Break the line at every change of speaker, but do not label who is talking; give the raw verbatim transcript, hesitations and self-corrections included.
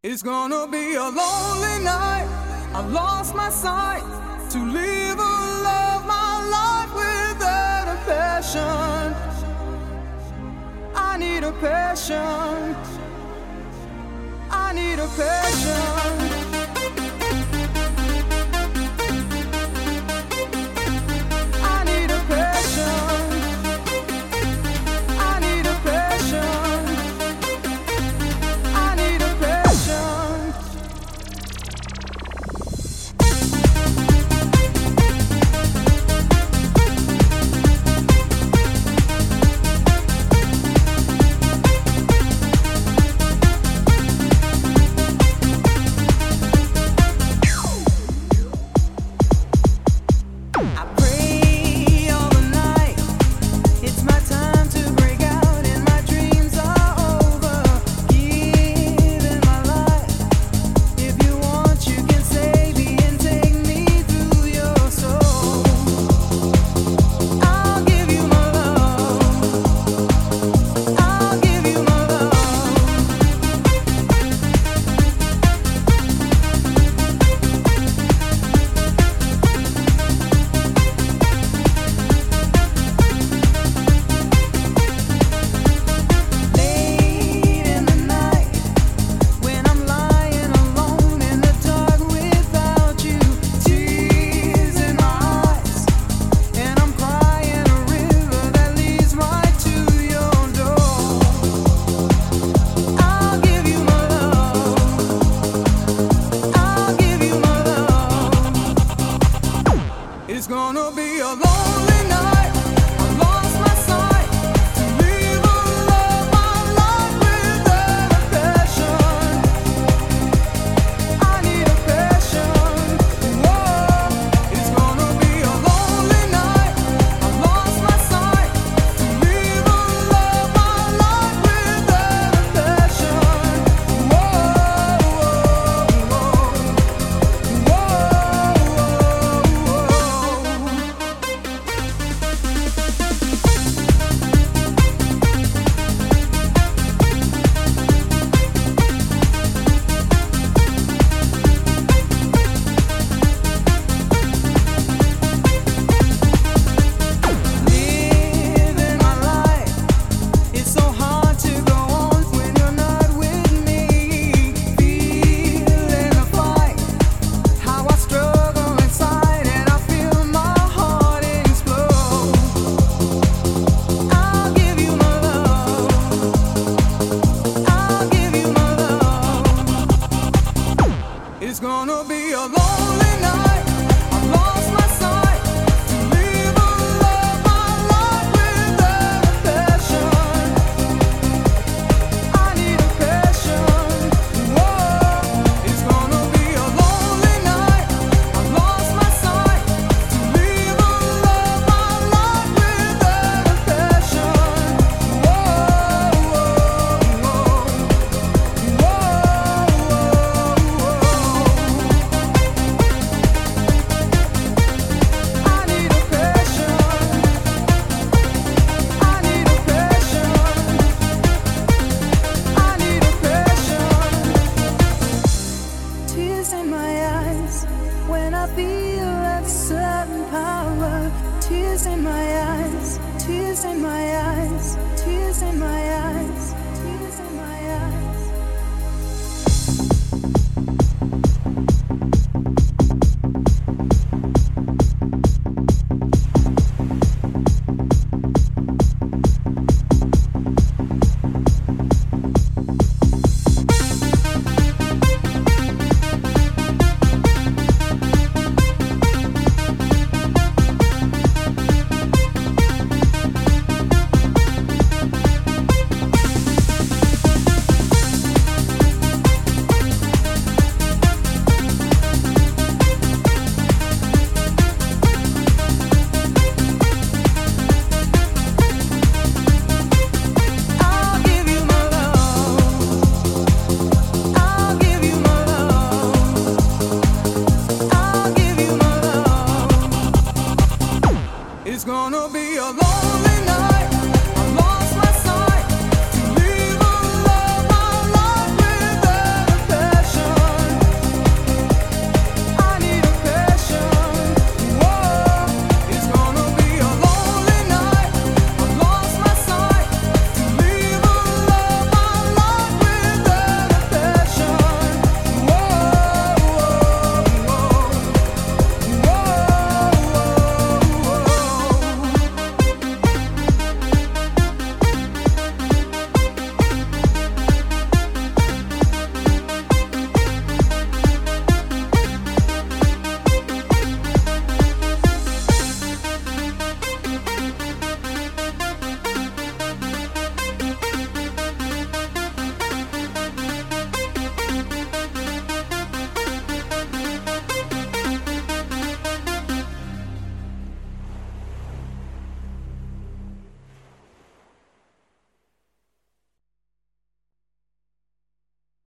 It's gonna be a lonely night. I lost my sight to live a love my life without a passion. I need a passion. I need a passion. It's gonna be a lonely night. I lost my sight to live a love my life without a passion. I need a passion. Whoa. It's gonna be a lonely night. I lost my sight to live a love my life without a passion. Whoa, whoa, whoa, whoa, whoa. Living my life, it's so hard to go on when you're not with me. Feeling the fight, how I struggle inside, and I feel my heart explode. I'll give you my love. I'll give you my love. It's gonna be a long